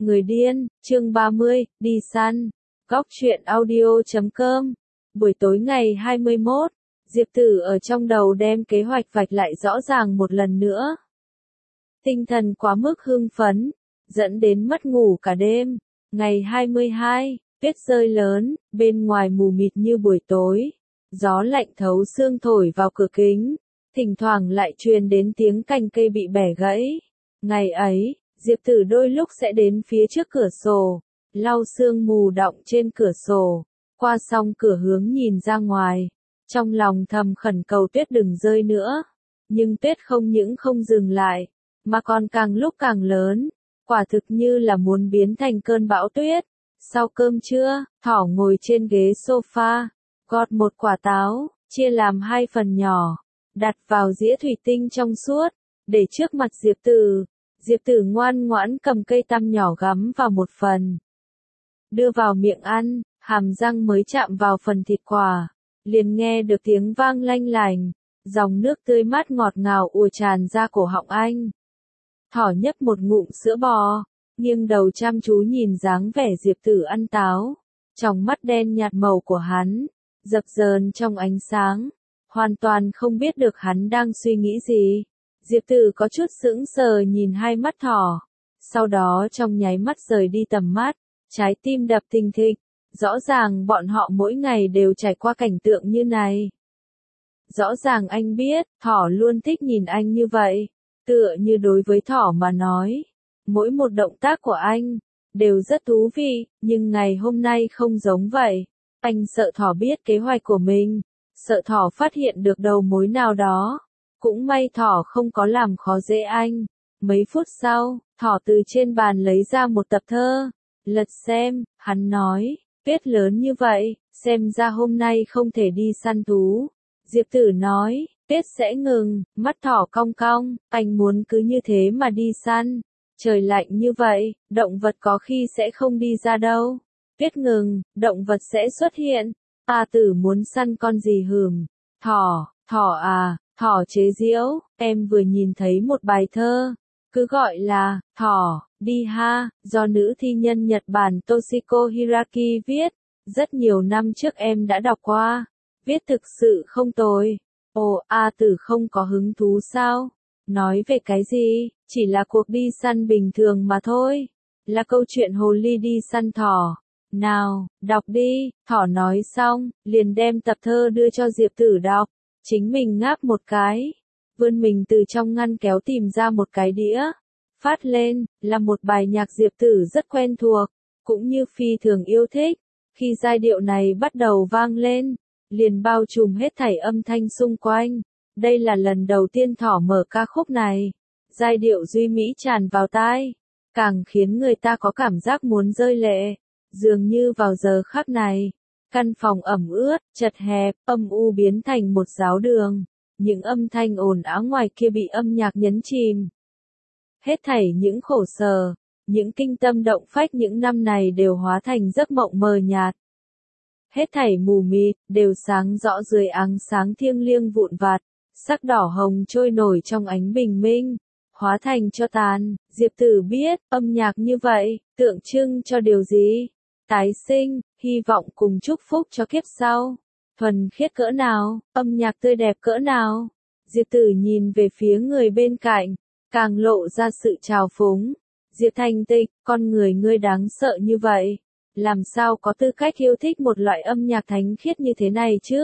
Người điên, chương 30, đi săn. Góc truyện audio.com. Buổi tối ngày 21, Diệp Tử ở trong đầu đem kế hoạch vạch lại rõ ràng một lần nữa. Tinh thần quá mức hưng phấn, dẫn đến mất ngủ cả đêm. Ngày 22, tuyết rơi lớn, bên ngoài mù mịt như buổi tối. Gió lạnh thấu xương thổi vào cửa kính, thỉnh thoảng lại truyền đến tiếng cành cây bị bẻ gãy. Ngày ấy, Diệp Tử đôi lúc sẽ đến phía trước cửa sổ, lau sương mù đọng trên cửa sổ, qua song cửa hướng nhìn ra ngoài. Trong lòng thầm khẩn cầu tuyết đừng rơi nữa. Nhưng tuyết không những không dừng lại, mà còn càng lúc càng lớn, quả thực như là muốn biến thành cơn bão tuyết. Sau cơm trưa, Thỏ ngồi trên ghế sofa, gọt một quả táo, chia làm 2 phần nhỏ, đặt vào dĩa thủy tinh trong suốt, để trước mặt Diệp Tử. Diệp Tử ngoan ngoãn cầm cây tăm nhỏ gắm vào một phần, đưa vào miệng ăn, hàm răng mới chạm vào phần thịt quả, liền nghe được tiếng vang lanh lành, dòng nước tươi mát ngọt ngào ùa tràn ra cổ họng anh. Thỏ nhấp một ngụm sữa bò, nghiêng đầu chăm chú nhìn dáng vẻ Diệp Tử ăn táo, trong mắt đen nhạt màu của hắn, dập dờn trong ánh sáng, hoàn toàn không biết được hắn đang suy nghĩ gì. Diệp Tử có chút sững sờ nhìn hai mắt Thỏ, sau đó trong nháy mắt rời đi tầm mắt, trái tim đập thình thịch, rõ ràng bọn họ mỗi ngày đều trải qua cảnh tượng như này. Rõ ràng anh biết, Thỏ luôn thích nhìn anh như vậy, tựa như đối với Thỏ mà nói, mỗi một động tác của anh đều rất thú vị, nhưng ngày hôm nay không giống vậy. Anh sợ Thỏ biết kế hoạch của mình, sợ Thỏ phát hiện được đầu mối nào đó. Cũng may Thỏ không có làm khó dễ anh. Mấy phút sau, Thỏ từ trên bàn lấy ra một tập thơ. Lật xem, hắn nói, tuyết lớn như vậy, xem ra hôm nay không thể đi săn thú. Diệp Tử nói, tuyết sẽ ngừng, mắt Thỏ cong cong, anh muốn cứ như thế mà đi săn. Trời lạnh như vậy, động vật có khi sẽ không đi ra đâu. Tuyết ngừng, động vật sẽ xuất hiện. A Tử muốn săn con gì hừm? Thỏ à. Thỏ chế giễu, em vừa nhìn thấy một bài thơ, cứ gọi là, Thỏ, đi ha, do nữ thi nhân Nhật Bản Toshiko Hiraki viết, rất nhiều năm trước em đã đọc qua, viết thực sự không tồi. Ồ, A Tử không có hứng thú sao? Nói về cái gì? Chỉ là cuộc đi săn bình thường mà thôi, là câu chuyện hồ ly đi săn thỏ. Nào, đọc đi, Thỏ nói xong, liền đem tập thơ đưa cho Diệp Tử đọc. Chính mình ngáp một cái, vươn mình từ trong ngăn kéo tìm ra một cái đĩa, phát lên, là một bài nhạc Diệp Tử rất quen thuộc, cũng như phi thường yêu thích. Khi giai điệu này bắt đầu vang lên, liền bao trùm hết thảy âm thanh xung quanh. Đây là lần đầu tiên Thỏ mở ca khúc này, giai điệu duy mỹ tràn vào tai, càng khiến người ta có cảm giác muốn rơi lệ, dường như vào giờ khắc này. Căn phòng ẩm ướt, chật hẹp, âm u biến thành một giáo đường. Những âm thanh ồn ào ngoài kia bị âm nhạc nhấn chìm. Hết thảy những khổ sở, những kinh tâm động phách những năm này đều hóa thành giấc mộng mờ nhạt. Hết thảy mù mịt, đều sáng rõ dưới ánh sáng thiêng liêng vụn vặt, sắc đỏ hồng trôi nổi trong ánh bình minh, hóa thành cho tàn. Diệp Tử biết, âm nhạc như vậy, tượng trưng cho điều gì? Tái sinh, hy vọng cùng chúc phúc cho kiếp sau. Thuần khiết cỡ nào, âm nhạc tươi đẹp cỡ nào. Diệp Tử nhìn về phía người bên cạnh, càng lộ ra sự trào phúng. Diệp Thành Tịch, con người ngươi đáng sợ như vậy, làm sao có tư cách yêu thích một loại âm nhạc thánh khiết như thế này chứ?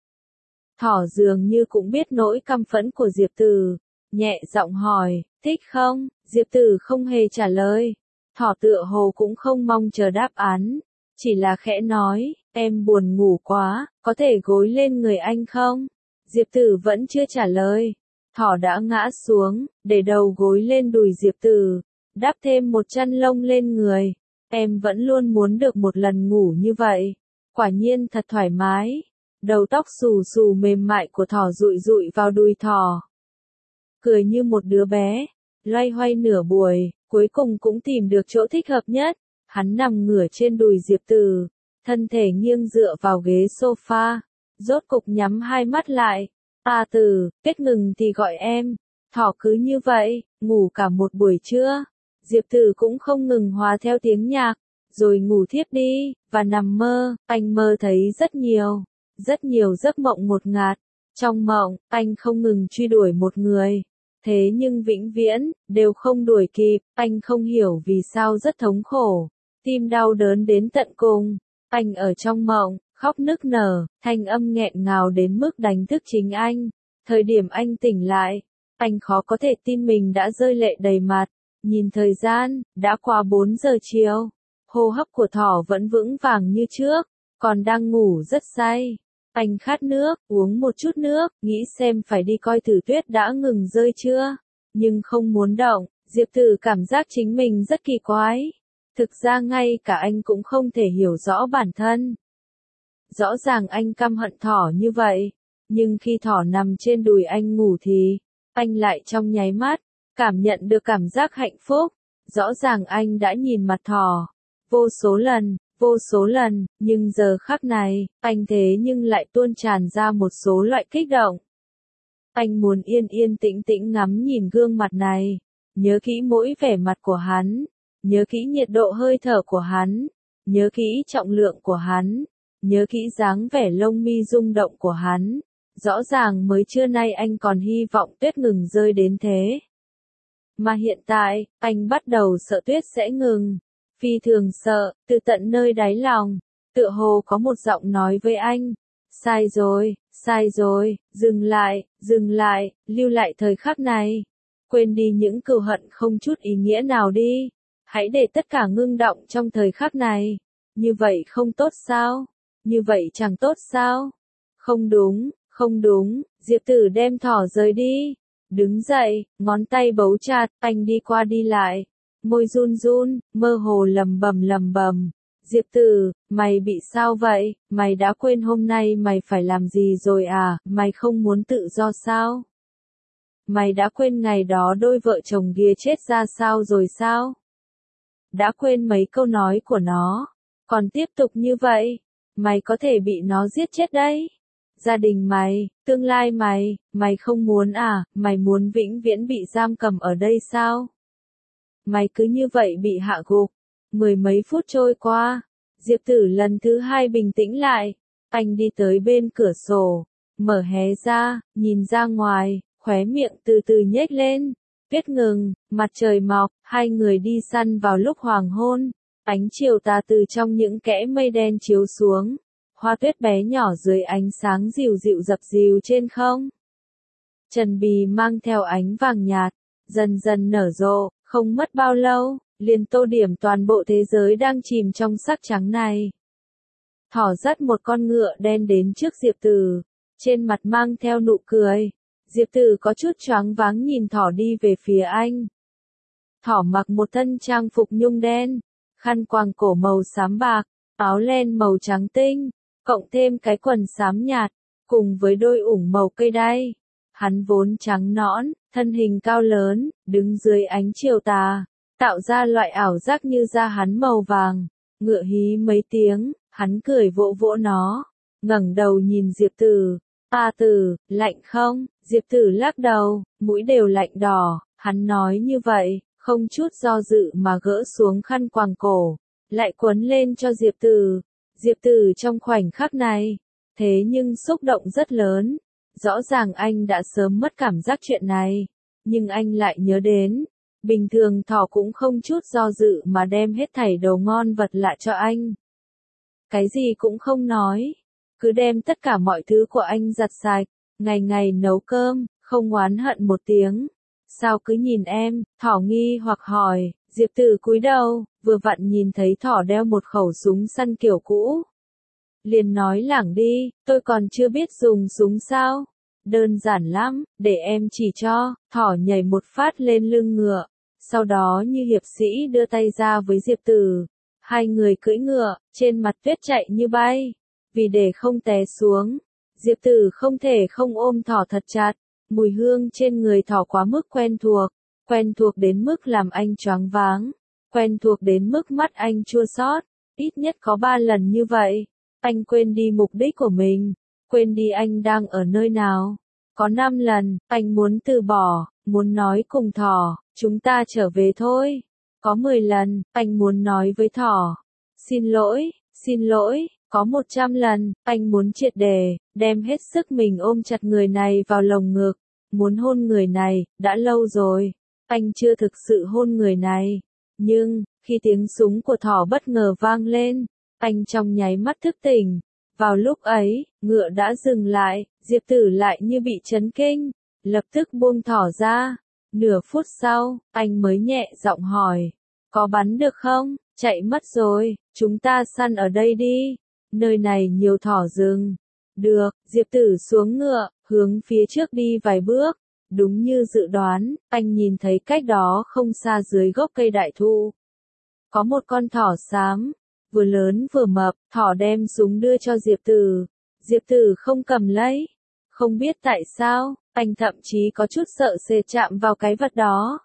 Thỏ dường như cũng biết nỗi căm phẫn của Diệp Tử, nhẹ giọng hỏi, thích không? Diệp Tử không hề trả lời. Thỏ tựa hồ cũng không mong chờ đáp án, chỉ là khẽ nói, em buồn ngủ quá, có thể gối lên người anh không? Diệp Tử vẫn chưa trả lời. Thỏ đã ngã xuống, để đầu gối lên đùi Diệp Tử, đắp thêm một chăn lông lên người. Em vẫn luôn muốn được một lần ngủ như vậy, quả nhiên thật thoải mái. Đầu tóc xù xù mềm mại của Thỏ dụi dụi vào đùi Thỏ, cười như một đứa bé, loay hoay nửa buổi. Cuối cùng cũng tìm được chỗ thích hợp nhất, hắn nằm ngửa trên đùi Diệp Tử, thân thể nghiêng dựa vào ghế sofa, rốt cục nhắm hai mắt lại. A Tử, kết ngừng thì gọi em. Thỏ cứ như vậy, ngủ cả một buổi trưa. Diệp Tử cũng không ngừng hòa theo tiếng nhạc, rồi ngủ thiếp đi, và nằm mơ, anh mơ thấy rất nhiều giấc mộng ngột ngạt. Trong mộng, anh không ngừng truy đuổi một người. Thế nhưng vĩnh viễn, đều không đuổi kịp, anh không hiểu vì sao rất thống khổ. Tim đau đớn đến tận cùng. Anh ở trong mộng, khóc nức nở, thanh âm nghẹn ngào đến mức đánh thức chính anh. Thời điểm anh tỉnh lại, anh khó có thể tin mình đã rơi lệ đầy mặt. Nhìn thời gian, đã qua 4 giờ chiều. Hô hấp của thỏ vẫn vững vàng như trước, còn đang ngủ rất say. Anh khát nước, uống một chút nước, nghĩ xem phải đi coi thử tuyết đã ngừng rơi chưa. Nhưng không muốn động, Diệp Tử cảm giác chính mình rất kỳ quái. Thực ra ngay cả anh cũng không thể hiểu rõ bản thân. Rõ ràng anh căm hận thỏ như vậy, nhưng khi thỏ nằm trên đùi anh ngủ thì, anh lại trong nháy mắt, cảm nhận được cảm giác hạnh phúc. Rõ ràng anh đã nhìn mặt thỏ, vô số lần, nhưng giờ khắc này, anh thế nhưng lại tuôn tràn ra một số loại kích động. Anh muốn yên yên tĩnh tĩnh ngắm nhìn gương mặt này, nhớ kỹ mỗi vẻ mặt của hắn, nhớ kỹ nhiệt độ hơi thở của hắn, nhớ kỹ trọng lượng của hắn, nhớ kỹ dáng vẻ lông mi rung động của hắn. Rõ ràng mới trưa nay anh còn hy vọng tuyết ngừng rơi đến thế. Mà hiện tại, anh bắt đầu sợ tuyết sẽ ngừng. Phi thường sợ, từ tận nơi đáy lòng, tựa hồ có một giọng nói với anh. Sai rồi, dừng lại, lưu lại thời khắc này. Quên đi những cừu hận không chút ý nghĩa nào đi. Hãy để tất cả ngưng động trong thời khắc này. Như vậy không tốt sao? Như vậy chẳng tốt sao? Không đúng, Diệp Tử đem thỏ rời đi. Đứng dậy, ngón tay bấu chặt, anh đi qua đi lại. Môi run run, mơ hồ lầm bầm. Diệp Tử, mày bị sao vậy? Mày đã quên hôm nay mày phải làm gì rồi à? Mày không muốn tự do sao? Mày đã quên ngày đó đôi vợ chồng kia chết ra sao rồi sao? Đã quên mấy câu nói của nó? Còn tiếp tục như vậy, mày có thể bị nó giết chết đấy. Gia đình mày, tương lai mày không muốn à? Mày muốn vĩnh viễn bị giam cầm ở đây sao? Mày cứ như vậy bị hạ gục. 10 mấy phút trôi qua, Diệp Tử lần thứ 2 bình tĩnh lại. Anh đi tới bên cửa sổ, mở hé ra, nhìn ra ngoài, khóe miệng từ từ nhếch lên. Tuyết ngừng, mặt trời mọc, hai người đi săn vào lúc hoàng hôn. Ánh chiều tà từ trong những kẽ mây đen chiếu xuống. Hoa tuyết bé nhỏ dưới ánh sáng dịu dịu dập dìu trên không. Trần bì mang theo ánh vàng nhạt, dần dần nở rộ, không mất bao lâu, liền tô điểm toàn bộ thế giới đang chìm trong sắc trắng này. Thỏ dắt một con ngựa đen đến trước Diệp Tử, trên mặt mang theo nụ cười. Diệp Tử có chút choáng váng nhìn thỏ đi về phía anh. Thỏ mặc một thân trang phục nhung đen, khăn quàng cổ màu xám bạc, áo len màu trắng tinh, cộng thêm cái quần xám nhạt, cùng với đôi ủng màu cây đay. Hắn vốn trắng nõn, thân hình cao lớn, đứng dưới ánh chiều tà, tạo ra loại ảo giác như da hắn màu vàng. Ngựa hí mấy tiếng, hắn cười vỗ vỗ nó, ngẩng đầu nhìn Diệp Tử. "A Tử, lạnh không?" Diệp Tử lắc đầu, mũi đều lạnh đỏ, hắn nói như vậy, không chút do dự mà gỡ xuống khăn quàng cổ, lại quấn lên cho Diệp Tử. Diệp Tử trong khoảnh khắc này, thế nhưng xúc động rất lớn. Rõ ràng anh đã sớm mất cảm giác chuyện này, nhưng anh lại nhớ đến, bình thường thỏ cũng không chút do dự mà đem hết thảy đồ ngon vật lạ cho anh. Cái gì cũng không nói, cứ đem tất cả mọi thứ của anh giặt sạch, ngày ngày nấu cơm, không oán hận một tiếng. "Sao cứ nhìn em?" Thỏ nghi hoặc hỏi. Diệp Tử cúi đầu, vừa vặn nhìn thấy thỏ đeo một khẩu súng săn kiểu cũ. Liền nói lảng đi, "Tôi còn chưa biết dùng súng sao? Đơn giản lắm, để em chỉ cho." Thỏ nhảy một phát lên lưng ngựa, sau đó như hiệp sĩ đưa tay ra với Diệp Tử. Hai người cưỡi ngựa, trên mặt tuyết chạy như bay. Vì để không té xuống, Diệp Tử không thể không ôm thỏ thật chặt. Mùi hương trên người thỏ quá mức quen thuộc đến mức làm anh choáng váng, quen thuộc đến mức mắt anh chua xót. Ít nhất có 3 lần như vậy. Anh quên đi mục đích của mình, quên đi anh đang ở nơi nào. Có 5 lần, anh muốn từ bỏ, muốn nói cùng thỏ, "Chúng ta trở về thôi." Có 10 lần, anh muốn nói với thỏ. Xin lỗi, có 100 lần, anh muốn triệt để, đem hết sức mình ôm chặt người này vào lồng ngực. Muốn hôn người này, đã lâu rồi. Anh chưa thực sự hôn người này. Nhưng, khi tiếng súng của thỏ bất ngờ vang lên, anh trong nháy mắt thức tỉnh. Vào lúc ấy, ngựa đã dừng lại, Diệp Tử lại như bị chấn kinh, lập tức buông thỏ ra. Nửa phút sau, anh mới nhẹ giọng hỏi, có bắn được không? Chạy mất rồi, chúng ta săn ở đây đi, nơi này nhiều thỏ rừng. Được, Diệp Tử xuống ngựa, hướng phía trước đi vài bước. Đúng như dự đoán, anh nhìn thấy cách đó không xa dưới gốc cây đại thụ. Có một con thỏ xám, vừa lớn vừa mập, thỏ đem súng đưa cho Diệp Tử. Diệp Tử không cầm lấy. Không biết tại sao, anh thậm chí có chút sợ sệt chạm vào cái vật đó.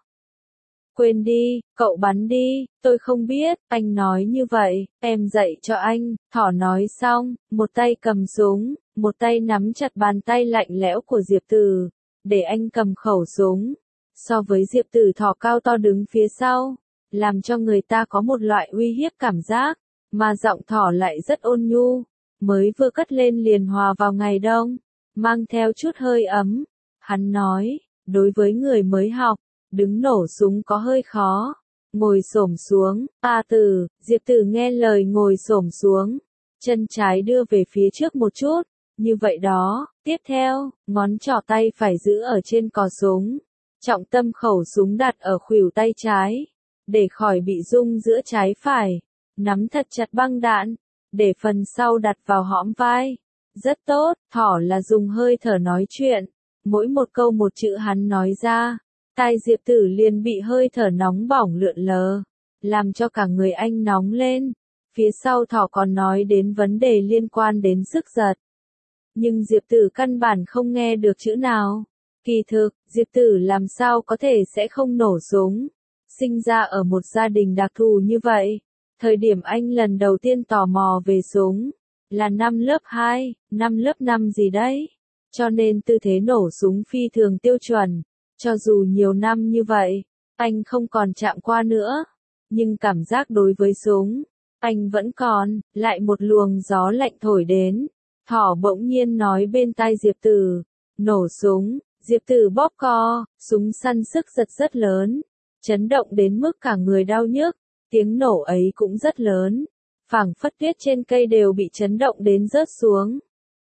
Quên đi, cậu bắn đi, tôi không biết, anh nói như vậy, em dạy cho anh, thỏ nói xong, một tay cầm súng, một tay nắm chặt bàn tay lạnh lẽo của Diệp Tử, để anh cầm khẩu súng. So với Diệp Tử thỏ cao to đứng phía sau, làm cho người ta có một loại uy hiếp cảm giác, mà giọng thỏ lại rất ôn nhu, mới vừa cất lên liền hòa vào ngày đông, mang theo chút hơi ấm. Hắn nói, đối với người mới học, đứng nổ súng có hơi khó. Ngồi xổm xuống, Tử, Diệp Tử nghe lời ngồi xổm xuống, chân trái đưa về phía trước một chút, như vậy đó, tiếp theo, ngón trỏ tay phải giữ ở trên cò súng, trọng tâm khẩu súng đặt ở khuỷu tay trái, để khỏi bị rung giữa trái phải, nắm thật chặt băng đạn, để phần sau đặt vào hõm vai. Rất tốt, thỏ là dùng hơi thở nói chuyện, mỗi một câu một chữ hắn nói ra. Tai Diệp Tử liền bị hơi thở nóng bỏng lượn lờ, làm cho cả người anh nóng lên. Phía sau thỏ còn nói đến vấn đề liên quan đến sức giật. Nhưng Diệp Tử căn bản không nghe được chữ nào. Kỳ thực, Diệp Tử làm sao có thể sẽ không nổ súng. Sinh ra ở một gia đình đặc thù như vậy. Thời điểm anh lần đầu tiên tò mò về súng, là năm lớp 2, năm lớp 5 gì đấy. Cho nên tư thế nổ súng phi thường tiêu chuẩn. Cho dù nhiều năm như vậy, anh không còn chạm qua nữa, nhưng cảm giác đối với súng, anh vẫn còn, lại một luồng gió lạnh thổi đến. Thỏ bỗng nhiên nói bên tai Diệp Tử, nổ súng, Diệp Tử bóp co, súng săn sức giật rất lớn, chấn động đến mức cả người đau nhức, tiếng nổ ấy cũng rất lớn, phảng phất tuyết trên cây đều bị chấn động đến rớt xuống.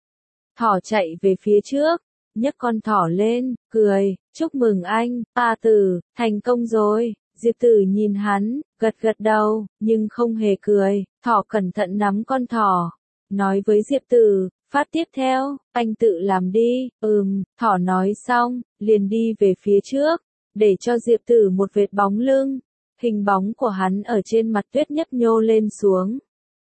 Thỏ chạy về phía trước, nhấc con thỏ lên, cười, chúc mừng anh, Tử, thành công rồi. Diệp Tử nhìn hắn, gật gật đầu, nhưng không hề cười. Thỏ cẩn thận nắm con thỏ, nói với Diệp Tử, phát tiếp theo, anh tự làm đi. Thỏ nói xong, liền đi về phía trước, để cho Diệp Tử một vệt bóng lưng. Hình bóng của hắn ở trên mặt tuyết nhấp nhô lên xuống.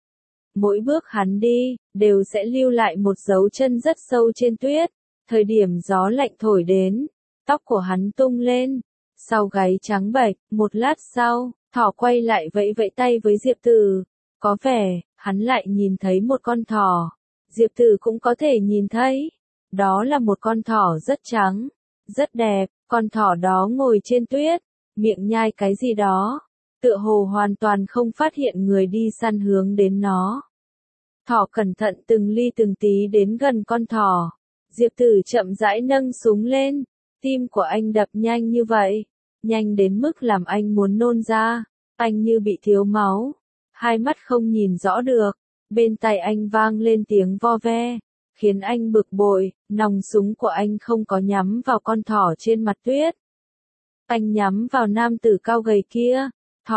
Mỗi bước hắn đi, đều sẽ lưu lại một dấu chân rất sâu trên tuyết. Thời điểm gió lạnh thổi đến, tóc của hắn tung lên, sau gáy trắng bệch. Một lát sau, thỏ quay lại vẫy vẫy tay với Diệp Tử. Có vẻ, hắn lại nhìn thấy một con thỏ. Diệp Tử cũng có thể nhìn thấy. Đó là một con thỏ rất trắng, rất đẹp. Con thỏ đó ngồi trên tuyết, miệng nhai cái gì đó, tựa hồ hoàn toàn không phát hiện người đi săn hướng đến nó. Thỏ cẩn thận từng ly từng tí đến gần con thỏ. Diệp Tử chậm rãi nâng súng lên, tim của anh đập nhanh như vậy, nhanh đến mức làm anh muốn nôn ra, anh như bị thiếu máu, hai mắt không nhìn rõ được, bên tai anh vang lên tiếng vo ve, khiến anh bực bội, nòng súng của anh không có nhắm vào con thỏ trên mặt tuyết. Anh nhắm vào nam tử cao gầy kia,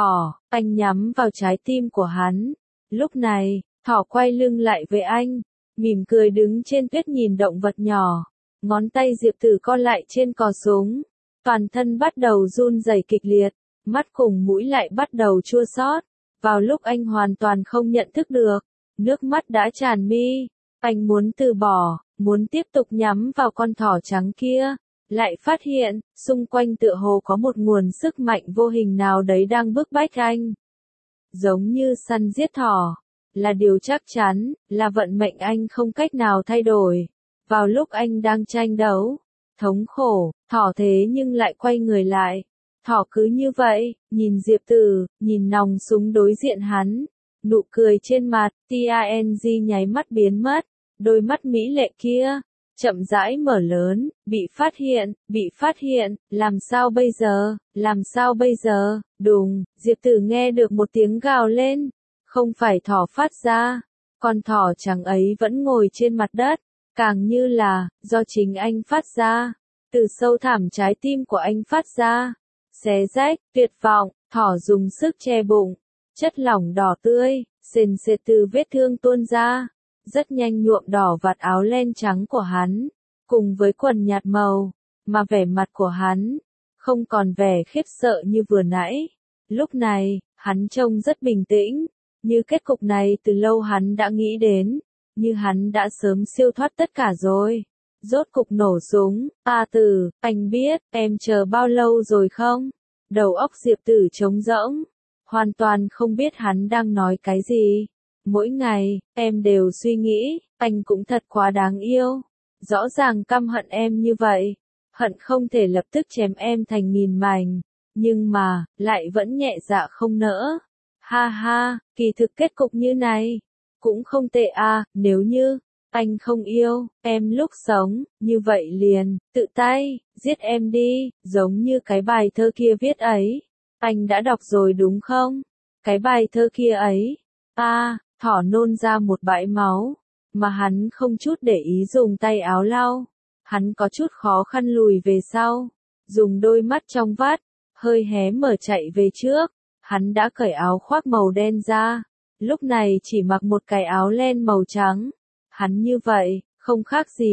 anh nhắm vào trái tim của hắn. Lúc này, thỏ quay lưng lại với anh, mỉm cười đứng trên tuyết nhìn động vật nhỏ, ngón tay Diệp Tử co lại trên cò súng, toàn thân bắt đầu run rẩy kịch liệt, mắt cùng mũi lại bắt đầu chua xót. Vào lúc anh hoàn toàn không nhận thức được, nước mắt đã tràn mi, anh muốn từ bỏ, muốn tiếp tục nhắm vào con thỏ trắng kia, lại phát hiện, xung quanh tựa hồ có một nguồn sức mạnh vô hình nào đấy đang bức bách anh. Giống như săn giết thỏ, là điều chắc chắn, là vận mệnh anh không cách nào thay đổi. Vào lúc anh đang tranh đấu, thống khổ, thỏ thế nhưng lại quay người lại. Thỏ cứ như vậy, nhìn Diệp Tử, nhìn nòng súng đối diện hắn. Nụ cười trên mặt, TANG nháy mắt biến mất. Đôi mắt mỹ lệ kia, chậm rãi mở lớn, bị phát hiện, làm sao bây giờ, đùng, Diệp Tử nghe được một tiếng gào lên. Không phải thỏ phát ra, con thỏ trắng ấy vẫn ngồi trên mặt đất, càng như là, do chính anh phát ra. Từ sâu thẳm trái tim của anh phát ra. Xé rách, tuyệt vọng, thỏ dùng sức che bụng. Chất lỏng đỏ tươi, sền sệt từ vết thương tuôn ra. Rất nhanh nhuộm đỏ vạt áo len trắng của hắn. Cùng với quần nhạt màu, mà vẻ mặt của hắn, không còn vẻ khiếp sợ như vừa nãy. Lúc này, hắn trông rất bình tĩnh. Như kết cục này từ lâu hắn đã nghĩ đến. Như hắn đã sớm siêu thoát tất cả rồi. Rốt cục nổ súng, Tử, anh biết, em chờ bao lâu rồi không? Đầu óc Diệp Tử trống rỗng, hoàn toàn không biết hắn đang nói cái gì. Mỗi ngày, em đều suy nghĩ, anh cũng thật quá đáng yêu. Rõ ràng căm hận em như vậy, hận không thể lập tức chém em thành nghìn mảnh, nhưng mà, lại vẫn nhẹ dạ không nỡ. Ha ha, kỳ thực kết cục như này, cũng không tệ à, nếu như anh không yêu em lúc sống, như vậy liền, tự tay, giết em đi, giống như cái bài thơ kia viết ấy. Anh đã đọc rồi đúng không? Cái bài thơ kia ấy. Thỏ nôn ra một bãi máu, mà hắn không chút để ý dùng tay áo lau. Hắn có chút khó khăn lùi về sau, dùng đôi mắt trong vắt, hơi hé mở chạy về trước. Hắn đã cởi áo khoác màu đen ra, lúc này chỉ mặc một cái áo len màu trắng. Hắn như vậy, không khác gì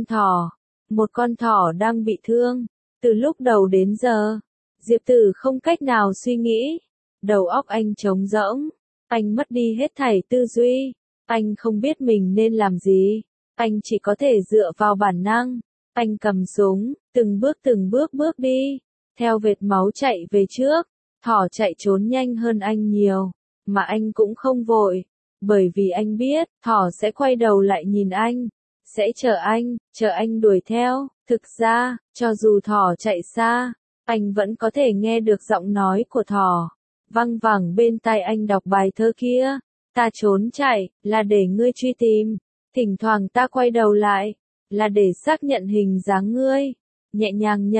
một con thỏ đang bị thương. Từ lúc đầu đến giờ, Diệp Tử không cách nào suy nghĩ. Đầu óc anh trống rỗng, anh mất đi hết thảy tư duy. Anh không biết mình nên làm gì, anh chỉ có thể dựa vào bản năng. Anh cầm súng, từng bước bước đi, theo vệt máu chạy về trước. Thỏ chạy trốn nhanh hơn anh nhiều, mà anh cũng không vội. Bởi vì anh biết, thỏ sẽ quay đầu lại nhìn anh, sẽ chờ anh đuổi theo. Thực ra, cho dù thỏ chạy xa, anh vẫn có thể nghe được giọng nói của thỏ, văng vẳng bên tai anh đọc bài thơ kia. Ta trốn chạy, là để ngươi truy tìm. Thỉnh thoảng ta quay đầu lại, là để xác nhận hình dáng ngươi. Nhẹ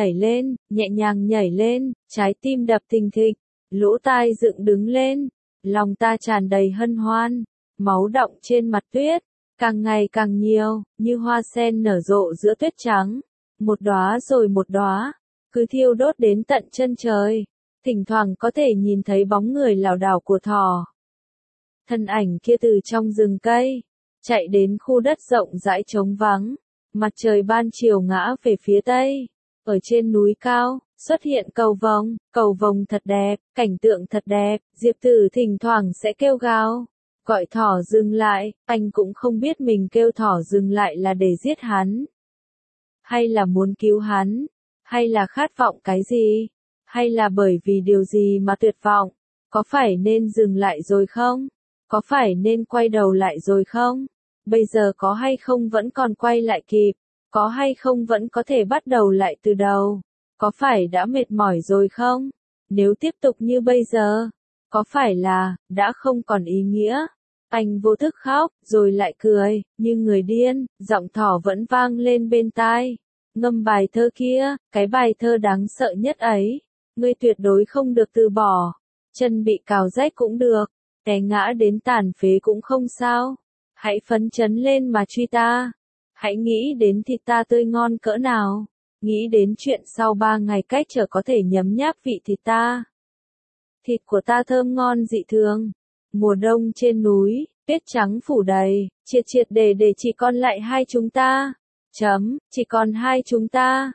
nhàng nhảy lên, trái tim đập thình thịch, lỗ tai dựng đứng lên, lòng ta tràn đầy hân hoan. Máu đọng trên mặt tuyết, càng ngày càng nhiều, như hoa sen nở rộ giữa tuyết trắng. Một đóa rồi một đóa, cứ thiêu đốt đến tận chân trời. Thỉnh thoảng có thể nhìn thấy bóng người lảo đảo của thỏ. Thân ảnh kia từ trong rừng cây, chạy đến khu đất rộng rãi trống vắng. Mặt trời ban chiều ngã về phía tây. Ở trên núi cao, xuất hiện cầu vồng thật đẹp, cảnh tượng thật đẹp. Diệp Tử thỉnh thoảng sẽ kêu gào, gọi thỏ dừng lại. Anh cũng không biết mình kêu thỏ dừng lại là để giết hắn, hay là muốn cứu hắn, hay là khát vọng cái gì, hay là bởi vì điều gì mà tuyệt vọng. Có phải nên dừng lại rồi không? Có phải nên quay đầu lại rồi không? Bây giờ có hay không vẫn còn quay lại kịp? Có hay không vẫn có thể bắt đầu lại từ đầu? Có phải đã mệt mỏi rồi không? Nếu tiếp tục như bây giờ, có phải là đã không còn ý nghĩa? Anh vô thức khóc, rồi lại cười, như người điên. Giọng thỏ vẫn vang lên bên tai. Ngâm bài thơ kia, cái bài thơ đáng sợ nhất ấy. Ngươi tuyệt đối không được từ bỏ. Chân bị cào rách cũng được, té ngã đến tàn phế cũng không sao. Hãy phấn chấn lên mà truy ta. Hãy nghĩ đến thịt ta tươi ngon cỡ nào. Nghĩ đến chuyện sau 3 ngày cách trở có thể nhấm nháp vị thịt ta. Thịt của ta thơm ngon dị thường. Mùa đông trên núi, tuyết trắng phủ đầy, triệt triệt để chỉ còn lại hai chúng ta. Chỉ còn hai chúng ta.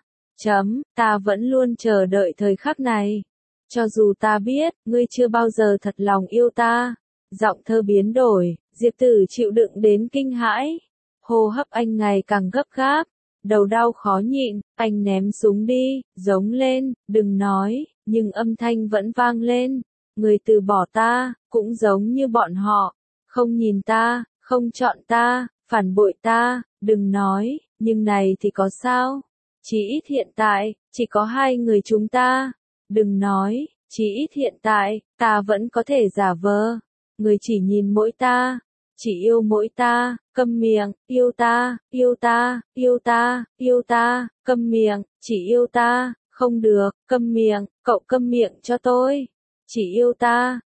Ta vẫn luôn chờ đợi thời khắc này. Cho dù ta biết, ngươi chưa bao giờ thật lòng yêu ta. Giọng thơ biến đổi, Diệp Tử chịu đựng đến kinh hãi. Hô hấp anh ngày càng gấp gáp, đầu đau khó nhịn, anh ném súng đi, giống lên, đừng nói, nhưng âm thanh vẫn vang lên. Người từ bỏ ta, cũng giống như bọn họ, không nhìn ta, không chọn ta, phản bội ta, đừng nói, nhưng này thì có sao? Chỉ ít hiện tại, chỉ có hai người chúng ta. Đừng nói, chí ít hiện tại, ta vẫn có thể giả vờ. Người chỉ nhìn mỗi ta, chỉ yêu mỗi ta, câm miệng, yêu ta, yêu ta, yêu ta, yêu ta, câm miệng, chỉ yêu ta, không được, câm miệng, cậu câm miệng cho tôi. Chỉ yêu ta,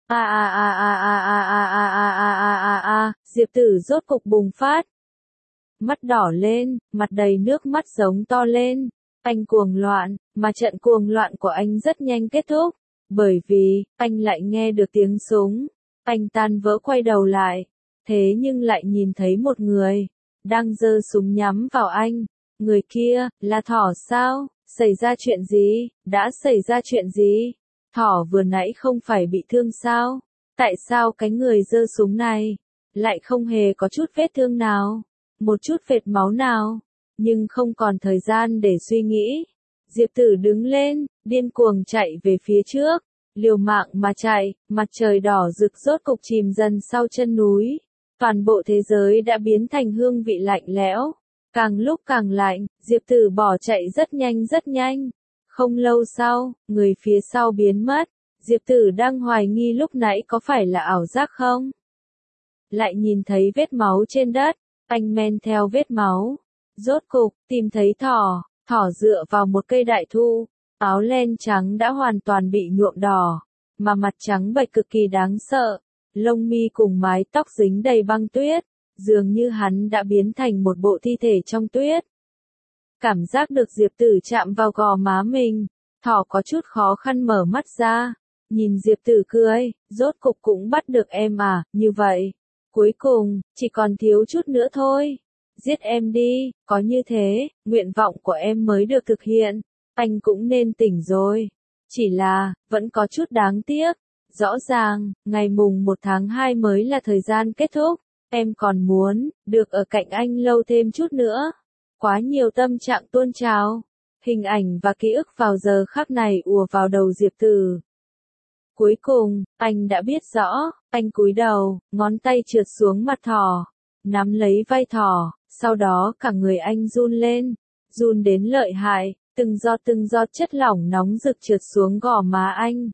Diệp Tử rốt cục bùng phát. Mắt đỏ lên, mặt đầy nước mắt giống to lên. Anh cuồng loạn, mà trận cuồng loạn của anh rất nhanh kết thúc. Bởi vì, anh lại nghe được tiếng súng. Anh tan vỡ quay đầu lại. Thế nhưng lại nhìn thấy một người, đang giơ súng nhắm vào anh. Người kia, là Thỏ sao? Xảy ra chuyện gì? Đã xảy ra chuyện gì? Thỏ vừa nãy không phải bị thương sao? Tại sao cái người giơ súng này lại không hề có chút vết thương nào, một chút vệt máu nào? Nhưng không còn thời gian để suy nghĩ. Diệp Tử đứng lên, điên cuồng chạy về phía trước, liều mạng mà chạy, mặt trời đỏ rực rốt cục chìm dần sau chân núi. Toàn bộ thế giới đã biến thành hương vị lạnh lẽo, càng lúc càng lạnh, Diệp Tử bỏ chạy rất nhanh rất nhanh. Không lâu sau, người phía sau biến mất. Diệp Tử đang hoài nghi lúc nãy có phải là ảo giác không? Lại nhìn thấy vết máu trên đất, anh men theo vết máu. Rốt cục, tìm thấy thỏ, thỏ dựa vào một cây đại thụ, áo len trắng đã hoàn toàn bị nhuộm đỏ, mà mặt trắng bệch cực kỳ đáng sợ, lông mi cùng mái tóc dính đầy băng tuyết, dường như hắn đã biến thành một bộ thi thể trong tuyết. Cảm giác được Diệp Tử chạm vào gò má mình, thỏ có chút khó khăn mở mắt ra, nhìn Diệp Tử cười, rốt cục cũng bắt được em à, như vậy. Cuối cùng, chỉ còn thiếu chút nữa thôi. Giết em đi, có như thế, nguyện vọng của em mới được thực hiện, anh cũng nên tỉnh rồi. Chỉ là, vẫn có chút đáng tiếc. Rõ ràng, ngày mùng 1 tháng 2 mới là thời gian kết thúc, em còn muốn, được ở cạnh anh lâu thêm chút nữa. Quá nhiều tâm trạng tuôn trào, hình ảnh và ký ức vào giờ khắc này ùa vào đầu Diệp Tử. Cuối cùng, anh đã biết rõ, anh cúi đầu, ngón tay trượt xuống mặt thỏ, nắm lấy vai thỏ, sau đó cả người anh run lên, run đến lợi hại, từng giọt chất lỏng nóng rực trượt xuống gò má anh.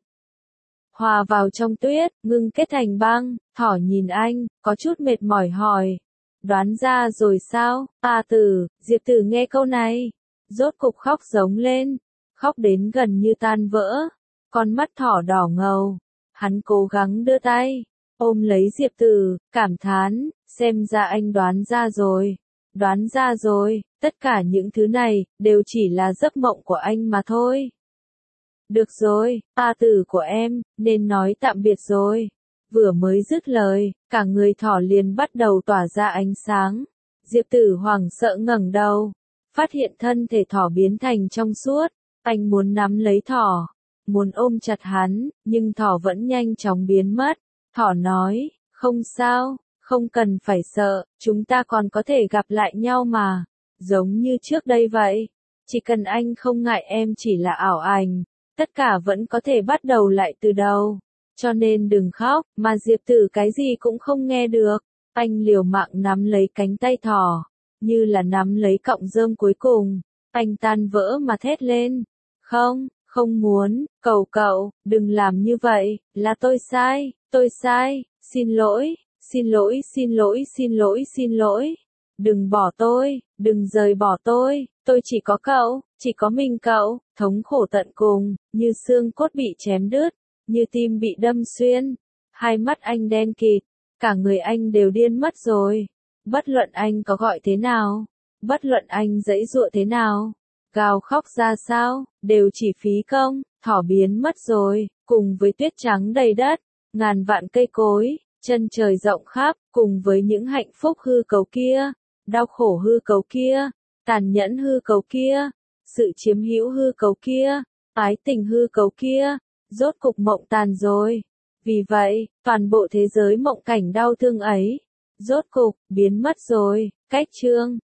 Hòa vào trong tuyết, ngưng kết thành băng, thỏ nhìn anh, có chút mệt mỏi hỏi. Đoán ra rồi sao, Tử, Diệp Tử nghe câu này, rốt cục khóc giống lên, khóc đến gần như tan vỡ, con mắt thỏ đỏ ngầu, hắn cố gắng đưa tay, ôm lấy Diệp Tử, cảm thán, xem ra anh đoán ra rồi, tất cả những thứ này, đều chỉ là giấc mộng của anh mà thôi. Được rồi, Tử của em, nên nói tạm biệt rồi. Vừa mới dứt lời, cả người thỏ liền bắt đầu tỏa ra ánh sáng. Diệp Tử hoảng sợ ngẩng đầu, phát hiện thân thể thỏ biến thành trong suốt. Anh muốn nắm lấy thỏ, muốn ôm chặt hắn, nhưng thỏ vẫn nhanh chóng biến mất. Thỏ nói, không sao, không cần phải sợ, chúng ta còn có thể gặp lại nhau mà. Giống như trước đây vậy, chỉ cần anh không ngại em chỉ là ảo ảnh, tất cả vẫn có thể bắt đầu lại từ đầu. Cho nên đừng khóc, mà Diệp Tử cái gì cũng không nghe được. Anh liều mạng nắm lấy cánh tay thỏ, như là nắm lấy cọng rơm cuối cùng. Anh tan vỡ mà thét lên. Không muốn, cầu cậu, đừng làm như vậy, là tôi sai, xin lỗi. Đừng bỏ tôi, đừng rời bỏ tôi chỉ có cậu, chỉ có mình cậu, thống khổ tận cùng, như xương cốt bị chém đứt, như tim bị đâm xuyên, hai mắt anh đen kịt, cả người anh đều điên mất rồi. Bất luận anh có gọi thế nào, bất luận anh giãy giụa thế nào, gào khóc ra sao, đều chỉ phí công, thỏ biến mất rồi, cùng với tuyết trắng đầy đất, ngàn vạn cây cối, chân trời rộng khắp, cùng với những hạnh phúc hư cấu kia, đau khổ hư cấu kia, tàn nhẫn hư cấu kia, sự chiếm hữu hư cấu kia, ái tình hư cấu kia, rốt cục mộng tàn rồi. Vì vậy, toàn bộ thế giới mộng cảnh đau thương ấy, rốt cục, biến mất rồi. Cách chương